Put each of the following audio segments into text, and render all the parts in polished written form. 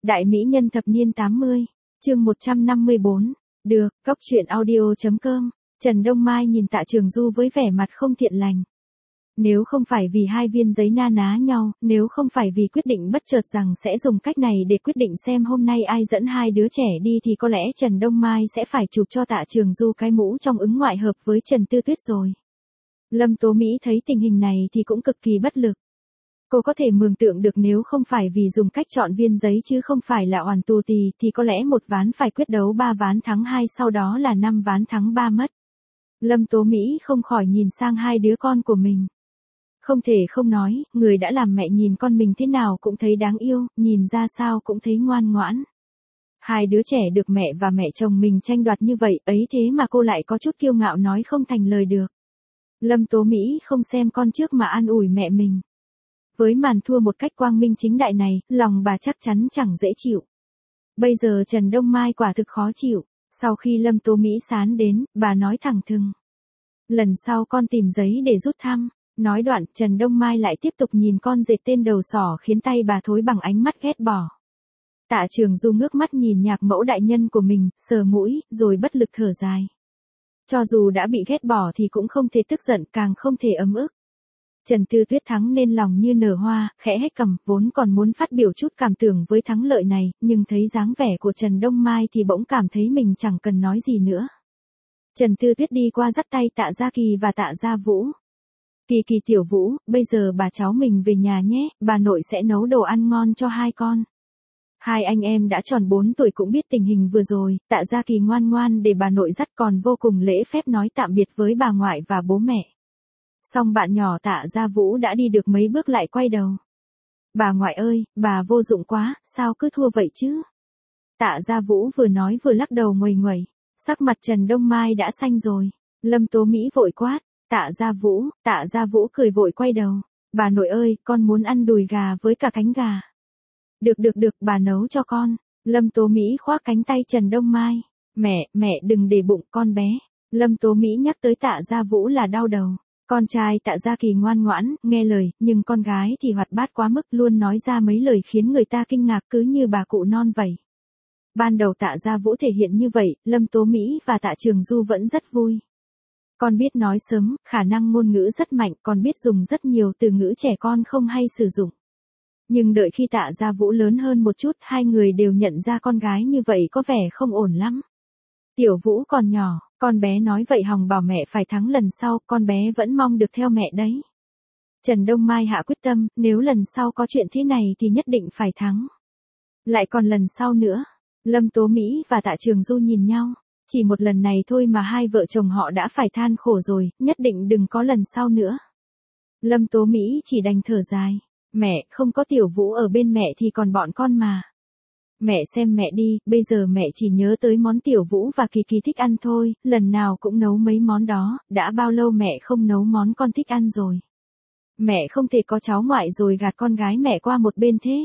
Đại mỹ nhân thập niên 80, chương 154. Được, Cốc truyện audio.com. Trần Đông Mai nhìn Tạ Trường Du với vẻ mặt không thiện lành. Nếu không phải vì hai viên giấy na ná nhau, nếu không phải vì quyết định bất chợt rằng sẽ dùng cách này để quyết định xem hôm nay ai dẫn hai đứa trẻ đi thì có lẽ Trần Đông Mai sẽ phải chụp cho Tạ Trường Du cái mũ trong ứng ngoại hợp với Trần Tư Tuyết rồi. Lâm Tố Mỹ thấy tình hình này thì cũng cực kỳ bất lực. Cô có thể mường tượng được nếu không phải vì dùng cách chọn viên giấy chứ không phải là oàn tù tì thì có lẽ một ván phải quyết đấu 3 ván thắng 2 sau đó là 5 ván thắng 3 mất. Lâm Tố Mỹ không khỏi nhìn sang hai đứa con của mình. Không thể không nói, người đã làm mẹ nhìn con mình thế nào cũng thấy đáng yêu, nhìn ra sao cũng thấy ngoan ngoãn. Hai đứa trẻ được mẹ và mẹ chồng mình tranh đoạt như vậy ấy thế mà cô lại có chút kiêu ngạo nói không thành lời được. Lâm Tố Mỹ không xem con trước mà an ủi mẹ mình. Với màn thua một cách quang minh chính đại này, lòng bà chắc chắn chẳng dễ chịu. Bây giờ Trần Đông Mai quả thực khó chịu. Sau khi Lâm Tố Mỹ sán đến, bà nói thẳng thừng. Lần sau con tìm giấy để rút thăm. Nói đoạn, Trần Đông Mai lại tiếp tục nhìn con dệt tên đầu sỏ khiến tay bà thối bằng ánh mắt ghét bỏ. Tạ Trường Du ngước mắt nhìn nhạc mẫu đại nhân của mình, sờ mũi, rồi bất lực thở dài. Cho dù đã bị ghét bỏ thì cũng không thể tức giận, càng không thể ấm ức. Trần Tư Tuyết thắng nên lòng như nở hoa, khẽ hét cằm, vốn còn muốn phát biểu chút cảm tưởng với thắng lợi này, nhưng thấy dáng vẻ của Trần Đông Mai thì bỗng cảm thấy mình chẳng cần nói gì nữa. Trần Tư Tuyết đi qua dắt tay Tạ Gia Kỳ và Tạ Gia Vũ. Kỳ Kỳ tiểu Vũ, bây giờ bà cháu mình về nhà nhé, bà nội sẽ nấu đồ ăn ngon cho hai con. Hai anh em đã tròn 4 tuổi cũng biết tình hình vừa rồi, Tạ Gia Kỳ ngoan ngoan để bà nội dắt còn vô cùng lễ phép nói tạm biệt với bà ngoại và bố mẹ. Xong bạn nhỏ Tạ Gia Vũ đã đi được mấy bước lại quay đầu. Bà ngoại ơi, bà vô dụng quá, sao cứ thua vậy chứ? Tạ Gia Vũ vừa nói vừa lắc đầu nguầy nguẩy. Sắc mặt Trần Đông Mai đã xanh rồi. Lâm Tố Mỹ vội quát. Tạ Gia Vũ cười vội quay đầu. Bà nội ơi, con muốn ăn đùi gà với cả cánh gà. Được, bà nấu cho con. Lâm Tố Mỹ khoác cánh tay Trần Đông Mai. Mẹ đừng để bụng con bé. Lâm Tố Mỹ nhắc tới Tạ Gia Vũ là đau đầu. Con trai Tạ Gia Kỳ ngoan ngoãn, nghe lời, nhưng con gái thì hoạt bát quá mức luôn nói ra mấy lời khiến người ta kinh ngạc cứ như bà cụ non vậy. Ban đầu Tạ Gia Vũ thể hiện như vậy, Lâm Tố Mỹ và Tạ Trường Du vẫn rất vui. Con biết nói sớm, khả năng ngôn ngữ rất mạnh, con biết dùng rất nhiều từ ngữ trẻ con không hay sử dụng. Nhưng đợi khi Tạ Gia Vũ lớn hơn một chút, hai người đều nhận ra con gái như vậy có vẻ không ổn lắm. Tiểu Vũ còn nhỏ, con bé nói vậy hòng bảo mẹ phải thắng lần sau, con bé vẫn mong được theo mẹ đấy. Trần Đông Mai hạ quyết tâm, nếu lần sau có chuyện thế này thì nhất định phải thắng. Lại còn lần sau nữa. Lâm Tố Mỹ và Tạ Trường Du nhìn nhau. Chỉ một lần này thôi mà hai vợ chồng họ đã phải than khổ rồi, nhất định đừng có lần sau nữa. Lâm Tố Mỹ chỉ đành thở dài. Mẹ, không có Tiểu Vũ ở bên mẹ thì còn bọn con mà. Mẹ xem mẹ đi, bây giờ mẹ chỉ nhớ tới món Tiểu Vũ và Kỳ Kỳ thích ăn thôi, lần nào cũng nấu mấy món đó, đã bao lâu mẹ không nấu món con thích ăn rồi. Mẹ không thể có cháu ngoại rồi gạt con gái mẹ qua một bên thế.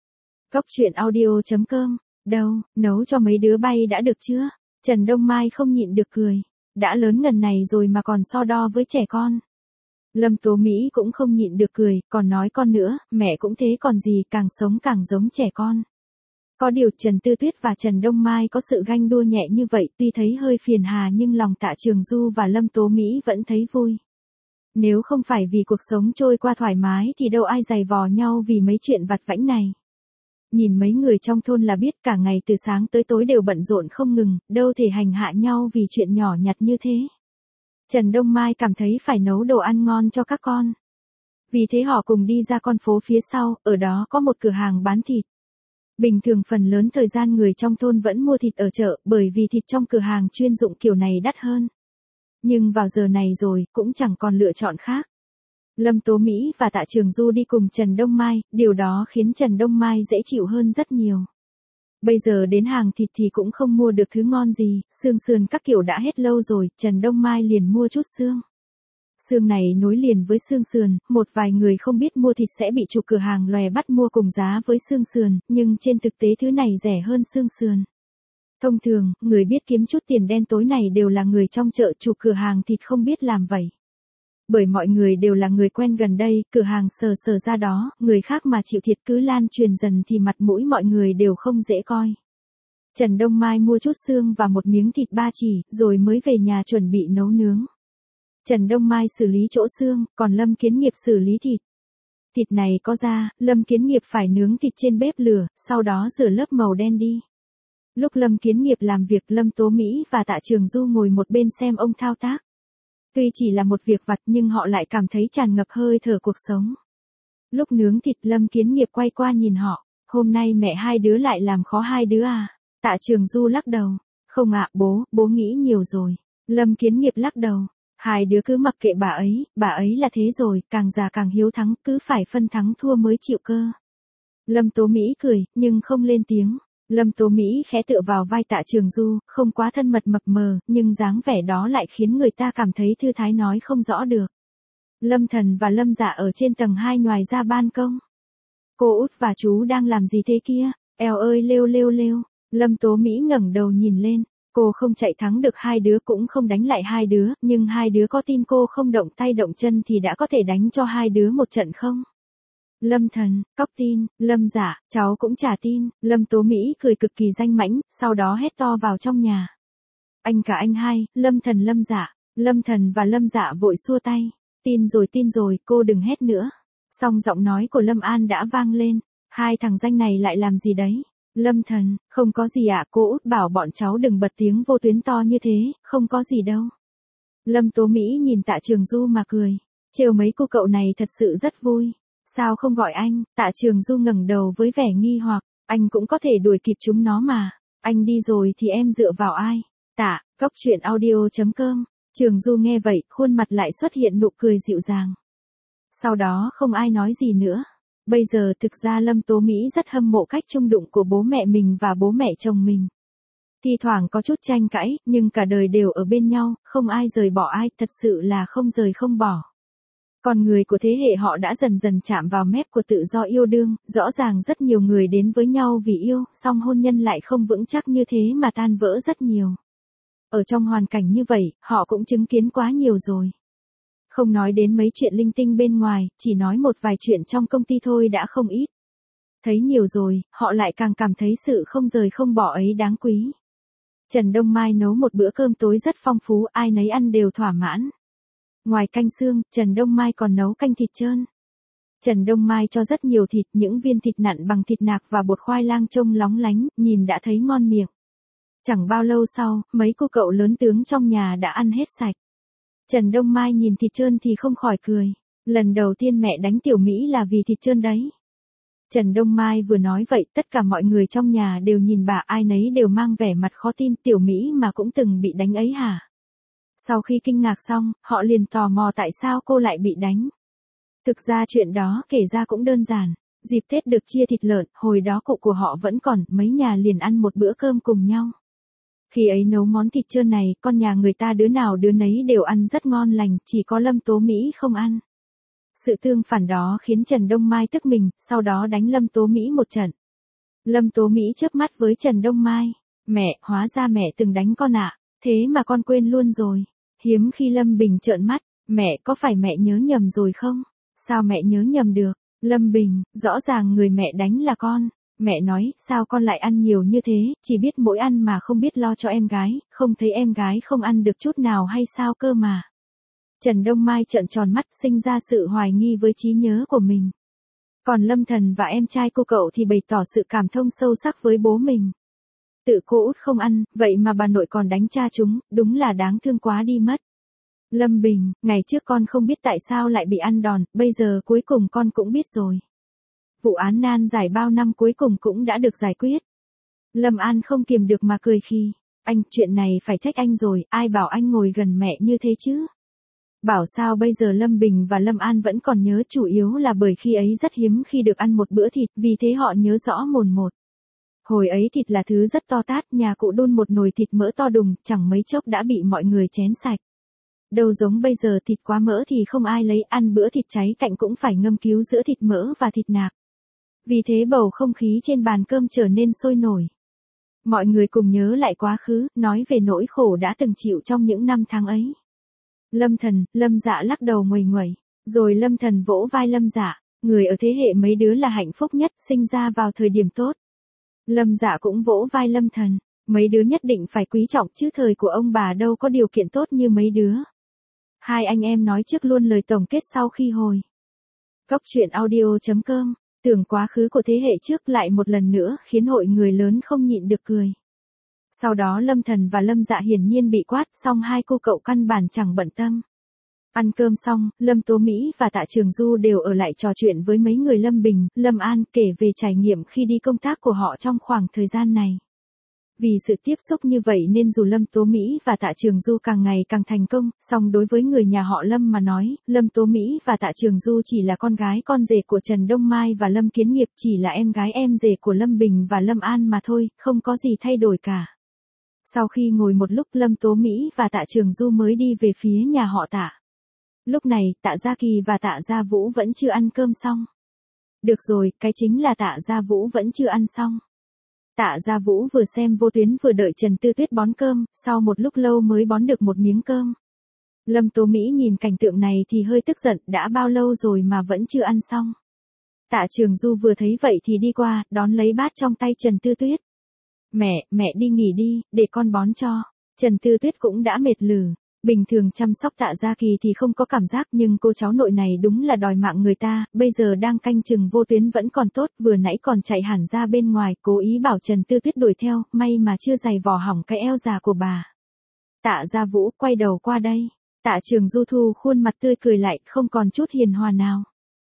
Cốc truyện audio.com. Đâu, nấu cho mấy đứa bay đã được chưa? Trần Đông Mai không nhịn được cười. Đã lớn ngần này rồi mà còn so đo với trẻ con. Lâm Tố Mỹ cũng không nhịn được cười, còn nói con nữa, mẹ cũng thế còn gì, càng sống càng giống trẻ con. Có điều Trần Tư Tuyết và Trần Đông Mai có sự ganh đua nhẹ như vậy tuy thấy hơi phiền hà nhưng lòng Tạ Trường Du và Lâm Tố Mỹ vẫn thấy vui. Nếu không phải vì cuộc sống trôi qua thoải mái thì đâu ai giày vò nhau vì mấy chuyện vặt vãnh này. Nhìn mấy người trong thôn là biết cả ngày từ sáng tới tối đều bận rộn không ngừng, đâu thể hành hạ nhau vì chuyện nhỏ nhặt như thế. Trần Đông Mai cảm thấy phải nấu đồ ăn ngon cho các con. Vì thế họ cùng đi ra con phố phía sau, ở đó có một cửa hàng bán thịt. Bình thường phần lớn thời gian người trong thôn vẫn mua thịt ở chợ bởi vì thịt trong cửa hàng chuyên dụng kiểu này đắt hơn. Nhưng vào giờ này rồi, cũng chẳng còn lựa chọn khác. Lâm Tố Mỹ và Tạ Trường Du đi cùng Trần Đông Mai, điều đó khiến Trần Đông Mai dễ chịu hơn rất nhiều. Bây giờ đến hàng thịt thì cũng không mua được thứ ngon gì, xương sườn các kiểu đã hết lâu rồi, Trần Đông Mai liền mua chút xương. Xương này nối liền với xương sườn, một vài người không biết mua thịt sẽ bị chủ cửa hàng lòe bắt mua cùng giá với xương sườn, nhưng trên thực tế thứ này rẻ hơn xương sườn. Thông thường, người biết kiếm chút tiền đen tối này đều là người trong chợ, chủ cửa hàng thịt không biết làm vậy. Bởi mọi người đều là người quen gần đây, cửa hàng sờ sờ ra đó, người khác mà chịu thiệt cứ lan truyền dần thì mặt mũi mọi người đều không dễ coi. Trần Đông Mai mua chút xương và một miếng thịt ba chỉ, rồi mới về nhà chuẩn bị nấu nướng. Trần Đông Mai xử lý chỗ xương, còn Lâm Kiến Nghiệp xử lý thịt. Thịt này có da, Lâm Kiến Nghiệp phải nướng thịt trên bếp lửa, sau đó rửa lớp màu đen đi. Lúc Lâm Kiến Nghiệp làm việc, Lâm Tố Mỹ và Tạ Trường Du ngồi một bên xem ông thao tác. Tuy chỉ là một việc vặt nhưng họ lại cảm thấy tràn ngập hơi thở cuộc sống. Lúc nướng thịt, Lâm Kiến Nghiệp quay qua nhìn họ, hôm nay mẹ hai đứa lại làm khó hai đứa à? Tạ Trường Du lắc đầu, không ạ bố nghĩ nhiều rồi. Lâm Kiến Nghiệp lắc đầu, hai đứa cứ mặc kệ bà ấy là thế rồi, càng già càng hiếu thắng, cứ phải phân thắng thua mới chịu cơ. Lâm Tố Mỹ cười, nhưng không lên tiếng. Lâm Tố Mỹ khẽ tựa vào vai Tạ Trường Du, không quá thân mật mập mờ, nhưng dáng vẻ đó lại khiến người ta cảm thấy thư thái nói không rõ được. Lâm Thần và Lâm Dạ ở trên tầng 2 ngoài ra ban công. Cô út và chú đang làm gì thế kia? Eo ơi lêu lêu lêu. Lâm Tố Mỹ ngẩng đầu nhìn lên. Cô không chạy thắng được hai đứa cũng không đánh lại hai đứa, nhưng hai đứa có tin cô không động tay động chân thì đã có thể đánh cho hai đứa một trận không? Lâm Thần, cóc tin, Lâm Dạ, cháu cũng chả tin. Lâm Tố Mỹ cười cực kỳ danh mãnh, sau đó hét to vào trong nhà. Anh cả anh hai, Lâm Thần Lâm Dạ. Lâm Thần và Lâm Dạ vội xua tay. Tin rồi, cô đừng hét nữa. Xong giọng nói của Lâm An đã vang lên. Hai thằng danh này lại làm gì đấy? Lâm Thần, không có gì ạ, cô út bảo bọn cháu đừng bật tiếng vô tuyến to như thế, không có gì đâu. Lâm Tố Mỹ nhìn Tạ Trường Du mà cười. Trêu mấy cô cậu này thật sự rất vui. Sao không gọi anh? Tạ Trường Du ngẩng đầu với vẻ nghi hoặc, anh cũng có thể đuổi kịp chúng nó mà. Anh đi rồi thì em dựa vào ai? Tạ, goctruyện.audio.com. Trường Du nghe vậy, khuôn mặt lại xuất hiện nụ cười dịu dàng. Sau đó không ai nói gì nữa. Bây giờ thực ra Lâm Tố Mỹ rất hâm mộ cách chung đụng của bố mẹ mình và bố mẹ chồng mình. Thi thoảng có chút tranh cãi, nhưng cả đời đều ở bên nhau, không ai rời bỏ ai, thật sự là không rời không bỏ. Con người của thế hệ họ đã dần dần chạm vào mép của tự do yêu đương, rõ ràng rất nhiều người đến với nhau vì yêu, song hôn nhân lại không vững chắc như thế mà tan vỡ rất nhiều. Ở trong hoàn cảnh như vậy, họ cũng chứng kiến quá nhiều rồi. Không nói đến mấy chuyện linh tinh bên ngoài, chỉ nói một vài chuyện trong công ty thôi đã không ít. Thấy nhiều rồi, họ lại càng cảm thấy sự không rời không bỏ ấy đáng quý. Trần Đông Mai nấu một bữa cơm tối rất phong phú, ai nấy ăn đều thỏa mãn. Ngoài canh xương, Trần Đông Mai còn nấu canh thịt trơn. Trần Đông Mai cho rất nhiều thịt, những viên thịt nặn bằng thịt nạc và bột khoai lang trông lóng lánh, nhìn đã thấy ngon miệng. Chẳng bao lâu sau, mấy cô cậu lớn tướng trong nhà đã ăn hết sạch. Trần Đông Mai nhìn thịt trơn thì không khỏi cười. Lần đầu tiên mẹ đánh Tiểu Mỹ là vì thịt trơn đấy. Trần Đông Mai vừa nói vậy, tất cả mọi người trong nhà đều nhìn bà, ai nấy đều mang vẻ mặt khó tin, Tiểu Mỹ mà cũng từng bị đánh ấy hả? Sau khi kinh ngạc xong, họ liền tò mò tại sao cô lại bị đánh. Thực ra chuyện đó kể ra cũng đơn giản. Dịp Tết được chia thịt lợn, hồi đó cụ của họ vẫn còn, mấy nhà liền ăn một bữa cơm cùng nhau. Khi ấy nấu món thịt trơn này, con nhà người ta đứa nào đứa nấy đều ăn rất ngon lành, chỉ có Lâm Tố Mỹ không ăn. Sự tương phản đó khiến Trần Đông Mai tức mình, sau đó đánh Lâm Tố Mỹ một trận. Lâm Tố Mỹ chớp mắt với Trần Đông Mai. Mẹ, hóa ra mẹ từng đánh con ạ. Thế mà con quên luôn rồi. Hiếm khi Lâm Bình trợn mắt. Mẹ, có phải mẹ nhớ nhầm rồi không? Sao mẹ nhớ nhầm được? Lâm Bình, rõ ràng người mẹ đánh là con. Mẹ nói, sao con lại ăn nhiều như thế, chỉ biết mỗi ăn mà không biết lo cho em gái, không thấy em gái không ăn được chút nào hay sao cơ mà. Trần Đông Mai trợn tròn mắt, sinh ra sự hoài nghi với trí nhớ của mình. Còn Lâm Thần và em trai cô cậu thì bày tỏ sự cảm thông sâu sắc với bố mình. Tự cô út không ăn, vậy mà bà nội còn đánh cha chúng, đúng là đáng thương quá đi mất. Lâm Bình, ngày trước con không biết tại sao lại bị ăn đòn, bây giờ cuối cùng con cũng biết rồi. Vụ án nan giải bao năm cuối cùng cũng đã được giải quyết. Lâm An không kiềm được mà cười khi, anh, chuyện này phải trách anh rồi, ai bảo anh ngồi gần mẹ như thế chứ? Bảo sao bây giờ Lâm Bình và Lâm An vẫn còn nhớ, chủ yếu là bởi khi ấy rất hiếm khi được ăn một bữa thịt, vì thế họ nhớ rõ mồn một. Hồi ấy thịt là thứ rất to tát, nhà cụ đun một nồi thịt mỡ to đùng, chẳng mấy chốc đã bị mọi người chén sạch. Đâu giống bây giờ thịt quá mỡ thì không ai lấy, ăn bữa thịt cháy cạnh cũng phải ngâm cứu giữa thịt mỡ và thịt nạc. Vì thế bầu không khí trên bàn cơm trở nên sôi nổi. Mọi người cùng nhớ lại quá khứ, nói về nỗi khổ đã từng chịu trong những năm tháng ấy. Lâm Thần, Lâm Dạ lắc đầu nguầy nguẩy, rồi Lâm Thần vỗ vai Lâm Dạ, người ở thế hệ mấy đứa là hạnh phúc nhất, sinh ra vào thời điểm tốt. Lâm Dạ cũng vỗ vai Lâm Thần, mấy đứa nhất định phải quý trọng chứ thời của ông bà đâu có điều kiện tốt như mấy đứa. Hai anh em nói trước luôn lời tổng kết sau khi hồi. Góc truyện audio.com, tưởng quá khứ của thế hệ trước lại một lần nữa khiến hội người lớn không nhịn được cười. Sau đó Lâm Thần và Lâm Dạ hiển nhiên bị quát, xong hai cô cậu căn bản chẳng bận tâm. Ăn cơm xong, Lâm Tố Mỹ và Tạ Trường Du đều ở lại trò chuyện với mấy người Lâm Bình, Lâm An kể về trải nghiệm khi đi công tác của họ trong khoảng thời gian này. Vì sự tiếp xúc như vậy nên dù Lâm Tố Mỹ và Tạ Trường Du càng ngày càng thành công, song đối với người nhà họ Lâm mà nói, Lâm Tố Mỹ và Tạ Trường Du chỉ là con gái con rể của Trần Đông Mai và Lâm Kiến Nghiệp, chỉ là em gái em rể của Lâm Bình và Lâm An mà thôi, không có gì thay đổi cả. Sau khi ngồi một lúc, Lâm Tố Mỹ và Tạ Trường Du mới đi về phía nhà họ Tạ. Lúc này, Tạ Gia Kỳ và Tạ Gia Vũ vẫn chưa ăn cơm xong. Được rồi, cái chính là Tạ Gia Vũ vẫn chưa ăn xong. Tạ Gia Vũ vừa xem vô tuyến vừa đợi Trần Tư Tuyết bón cơm, sau một lúc lâu mới bón được một miếng cơm. Lâm Tố Mỹ nhìn cảnh tượng này thì hơi tức giận, đã bao lâu rồi mà vẫn chưa ăn xong. Tạ Trường Du vừa thấy vậy thì đi qua, đón lấy bát trong tay Trần Tư Tuyết. Mẹ đi nghỉ đi, để con bón cho. Trần Tư Tuyết cũng đã mệt lử. Bình thường chăm sóc Tạ Gia Kỳ thì không có cảm giác, nhưng cô cháu nội này đúng là đòi mạng người ta, bây giờ đang canh chừng vô tuyến vẫn còn tốt, vừa nãy còn chạy hẳn ra bên ngoài, cố ý bảo Trần Tư Tuyết đuổi theo, may mà chưa giày vò hỏng cái eo già của bà. Tạ Gia Vũ quay đầu qua đây. Tạ Trường Du thu khuôn mặt tươi cười lại, không còn chút hiền hòa nào.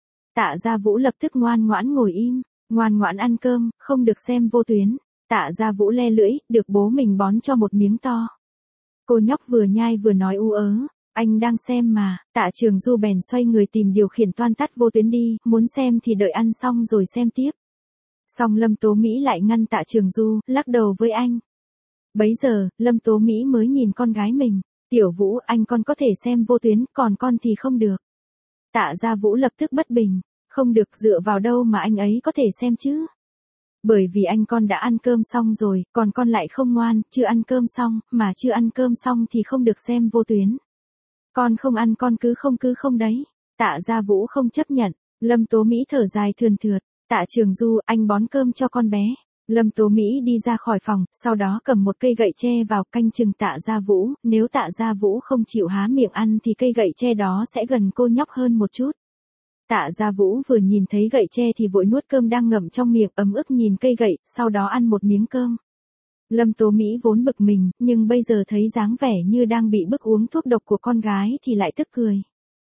Tạ Gia Vũ lập tức ngoan ngoãn ngồi im, ngoan ngoãn ăn cơm, không được xem vô tuyến. Tạ Gia Vũ le lưỡi, được bố mình bón cho một miếng to. Cô nhóc vừa nhai vừa nói u ớ, anh đang xem mà. Tạ Trường Du bèn xoay người tìm điều khiển toan tắt vô tuyến đi, muốn xem thì đợi ăn xong rồi xem tiếp. Xong Lâm Tố Mỹ lại ngăn Tạ Trường Du, lắc đầu với anh. Bấy giờ, Lâm Tố Mỹ mới nhìn con gái mình, Tiểu Vũ, anh con có thể xem vô tuyến, còn con thì không được. Tạ Gia Vũ lập tức bất bình, không được, dựa vào đâu mà anh ấy có thể xem chứ? Bởi vì anh con đã ăn cơm xong rồi, còn con lại không ngoan, chưa ăn cơm xong, mà chưa ăn cơm xong thì không được xem vô tuyến. Con không ăn con cứ không đấy. Tạ Gia Vũ không chấp nhận, Lâm Tố Mỹ thở dài thườn thượt, Tạ Trường Du, anh bón cơm cho con bé. Lâm Tố Mỹ đi ra khỏi phòng, sau đó cầm một cây gậy tre vào canh chừng Tạ Gia Vũ, nếu Tạ Gia Vũ không chịu há miệng ăn thì cây gậy tre đó sẽ gần cô nhóc hơn một chút. Tạ Gia Vũ vừa nhìn thấy gậy tre thì vội nuốt cơm đang ngậm trong miệng, ấm ức nhìn cây gậy, sau đó ăn một miếng cơm. Lâm Tố Mỹ vốn bực mình, nhưng bây giờ thấy dáng vẻ như đang bị bức uống thuốc độc của con gái thì lại tức cười.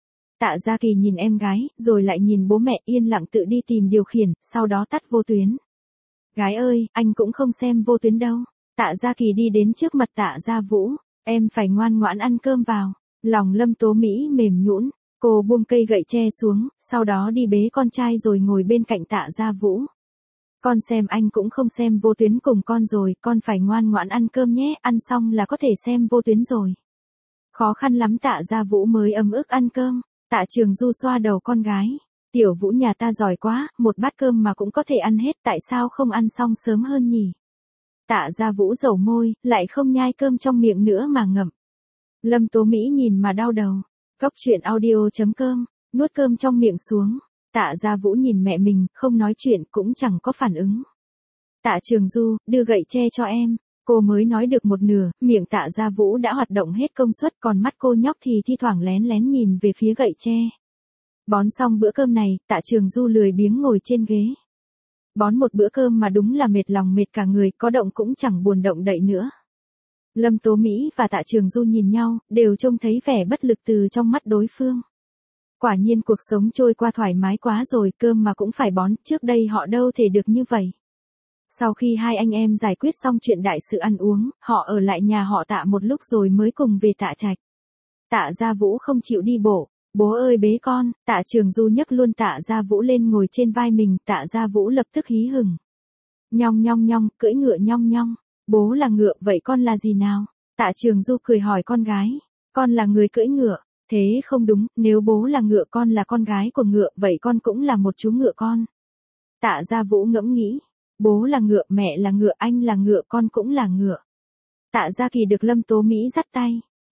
Tạ Gia Kỳ nhìn em gái, rồi lại nhìn bố mẹ, yên lặng tự đi tìm điều khiển, sau đó tắt vô tuyến. Gái ơi, anh cũng không xem vô tuyến đâu. Tạ Gia Kỳ đi đến trước mặt Tạ Gia Vũ, em phải ngoan ngoãn ăn cơm vào. Lòng Lâm Tố Mỹ mềm nhũn. Cô buông cây gậy tre xuống, sau đó đi bế con trai rồi ngồi bên cạnh Tạ Gia Vũ. Con xem anh cũng không xem vô tuyến cùng con rồi, con phải ngoan ngoãn ăn cơm nhé, ăn xong là có thể xem vô tuyến rồi. Khó khăn lắm Tạ Gia Vũ mới ấm ức ăn cơm. Tạ Trường Du xoa đầu con gái. Tiểu Vũ nhà ta giỏi quá, một bát cơm mà cũng có thể ăn hết, tại sao không ăn xong sớm hơn nhỉ? Tạ Gia Vũ dầu môi, lại không nhai cơm trong miệng nữa mà ngậm. Lâm Tố Mỹ nhìn mà đau đầu. Góc truyện audio.com, nuốt cơm trong miệng xuống. Tạ Gia Vũ nhìn mẹ mình, không nói chuyện cũng chẳng có phản ứng. Tạ Trường Du, đưa gậy tre cho em. Cô mới nói được một nửa, miệng Tạ Gia Vũ đã hoạt động hết công suất, còn mắt cô nhóc thì thi thoảng lén lén nhìn về phía gậy tre. Bón xong bữa cơm này, Tạ Trường Du lười biếng ngồi trên ghế. Bón một bữa cơm mà đúng là mệt lòng mệt cả người, có động cũng chẳng buồn động đậy nữa. Lâm Tố Mỹ và Tạ Trường Du nhìn nhau, đều trông thấy vẻ bất lực từ trong mắt đối phương. Quả nhiên cuộc sống trôi qua thoải mái quá rồi, cơm mà cũng phải bón, trước đây họ đâu thể được như vậy. Sau khi hai anh em giải quyết xong chuyện đại sự ăn uống, họ ở lại nhà họ Tạ một lúc rồi mới cùng về Tạ Trạch. Tạ Gia Vũ không chịu đi bộ, bố ơi bế con. Tạ Trường Du nhấc luôn Tạ Gia Vũ lên ngồi trên vai mình, Tạ Gia Vũ lập tức hí hửng. Nhong nhong nhong, cưỡi ngựa nhong nhong. Bố là ngựa, vậy con là gì nào? Tạ Trường Du cười hỏi con gái. Con là người cưỡi ngựa. Thế không đúng, nếu bố là ngựa con là con gái của ngựa, vậy con cũng là một chú ngựa con. Tạ Gia Vũ ngẫm nghĩ. Bố là ngựa, mẹ là ngựa, anh là ngựa, con cũng là ngựa. Tạ Gia Kỳ được Lâm Tố Mỹ dắt tay.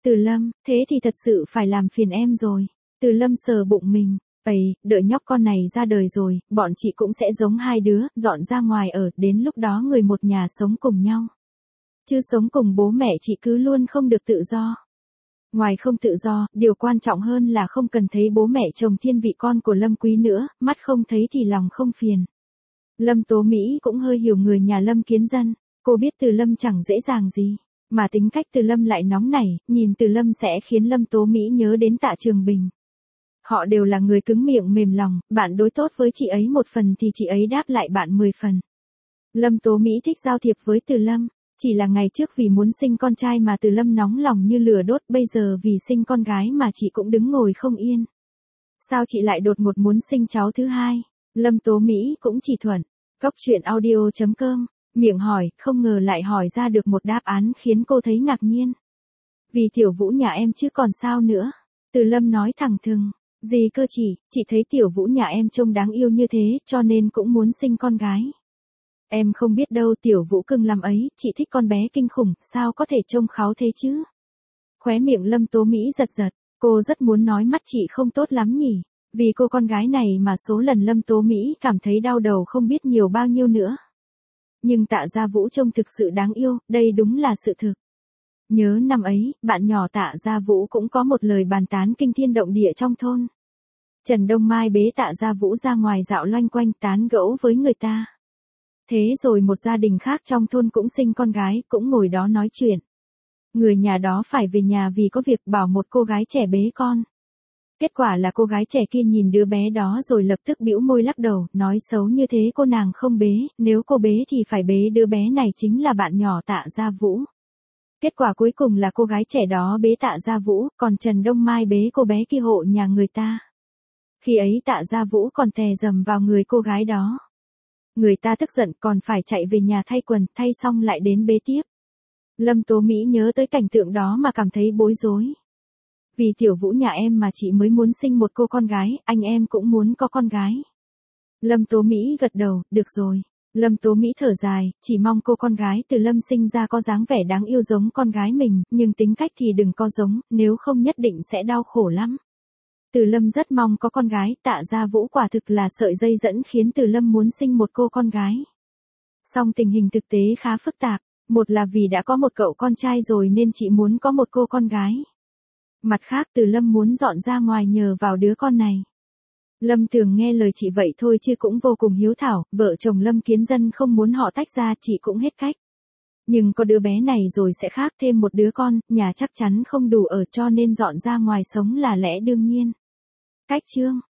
Từ Lâm, thế thì thật sự phải làm phiền em rồi. Từ Lâm sờ bụng mình, đợi nhóc con này ra đời rồi, bọn chị cũng sẽ giống hai đứa, dọn ra ngoài ở, đến lúc đó người một nhà sống cùng nhau. Chứ sống cùng bố mẹ chị cứ luôn không được tự do. Ngoài không tự do, điều quan trọng hơn là không cần thấy bố mẹ chồng thiên vị con của Lâm Quý nữa, mắt không thấy thì lòng không phiền. Lâm Tố Mỹ cũng hơi hiểu người nhà Lâm Kiến Dân, cô biết Từ Lâm chẳng dễ dàng gì, mà tính cách Từ Lâm lại nóng nảy, nhìn Từ Lâm sẽ khiến Lâm Tố Mỹ nhớ đến Tạ Trường Bình. Họ đều là người cứng miệng mềm lòng, bạn đối tốt với chị ấy một phần thì chị ấy đáp lại bạn 10 phần. Lâm Tố Mỹ thích giao thiệp với Từ Lâm, chỉ là ngày trước vì muốn sinh con trai mà Từ Lâm nóng lòng như lửa đốt, bây giờ vì sinh con gái mà chị cũng đứng ngồi không yên. Sao chị lại đột ngột muốn sinh cháu thứ hai? Lâm Tố Mỹ cũng chỉ thuận. Góc truyện audio.com, miệng hỏi, không ngờ lại hỏi ra được một đáp án khiến cô thấy ngạc nhiên. Vì Tiểu Vũ nhà em chứ còn sao nữa. Từ Lâm nói thẳng thừng, gì cơ chị thấy Tiểu Vũ nhà em trông đáng yêu như thế cho nên cũng muốn sinh con gái. Em không biết đâu, Tiểu Vũ cưng lắm ấy, chị thích con bé kinh khủng, sao có thể trông kháu thế chứ? Khóe miệng Lâm Tố Mỹ giật giật, cô rất muốn nói mắt chị không tốt lắm nhỉ, vì cô con gái này mà số lần Lâm Tố Mỹ cảm thấy đau đầu không biết nhiều bao nhiêu nữa. Nhưng Tạ Gia Vũ trông thực sự đáng yêu, đây đúng là sự thực. Nhớ năm ấy, bạn nhỏ Tạ Gia Vũ cũng có một lời bàn tán kinh thiên động địa trong thôn. Trần Đông Mai bế Tạ Gia Vũ ra ngoài dạo loanh quanh tán gẫu với người ta. Thế rồi một gia đình khác trong thôn cũng sinh con gái, cũng ngồi đó nói chuyện. Người nhà đó phải về nhà vì có việc bảo một cô gái trẻ bế con. Kết quả là cô gái trẻ kia nhìn đứa bé đó rồi lập tức bĩu môi lắc đầu, nói xấu như thế cô nàng không bế, nếu cô bế thì phải bế đứa bé này chính là bạn nhỏ Tạ Gia Vũ. Kết quả cuối cùng là cô gái trẻ đó bế Tạ Gia Vũ, còn Trần Đông Mai bế cô bé kia hộ nhà người ta. Khi ấy Tạ Gia Vũ còn tè dầm vào người cô gái đó. Người ta tức giận còn phải chạy về nhà thay quần, thay xong lại đến bế tiếp. Lâm Tố Mỹ nhớ tới cảnh tượng đó mà cảm thấy bối rối. Vì Tiểu Vũ nhà em mà chị mới muốn sinh một cô con gái, anh em cũng muốn có con gái. Lâm Tố Mỹ gật đầu, được rồi. Lâm Tố Mỹ thở dài, chỉ mong cô con gái Từ Lâm sinh ra có dáng vẻ đáng yêu giống con gái mình, nhưng tính cách thì đừng có giống, nếu không nhất định sẽ đau khổ lắm. Từ Lâm rất mong có con gái, Tạ Gia Vũ quả thực là sợi dây dẫn khiến Từ Lâm muốn sinh một cô con gái. Song tình hình thực tế khá phức tạp, một là vì đã có một cậu con trai rồi nên chị muốn có một cô con gái. Mặt khác Từ Lâm muốn dọn ra ngoài nhờ vào đứa con này. Lâm thường nghe lời chị vậy thôi chứ cũng vô cùng hiếu thảo, vợ chồng Lâm Kiến Dân không muốn họ tách ra chị cũng hết cách. Nhưng có đứa bé này rồi sẽ khác, thêm một đứa con, nhà chắc chắn không đủ ở cho nên dọn ra ngoài sống là lẽ đương nhiên. Cách chương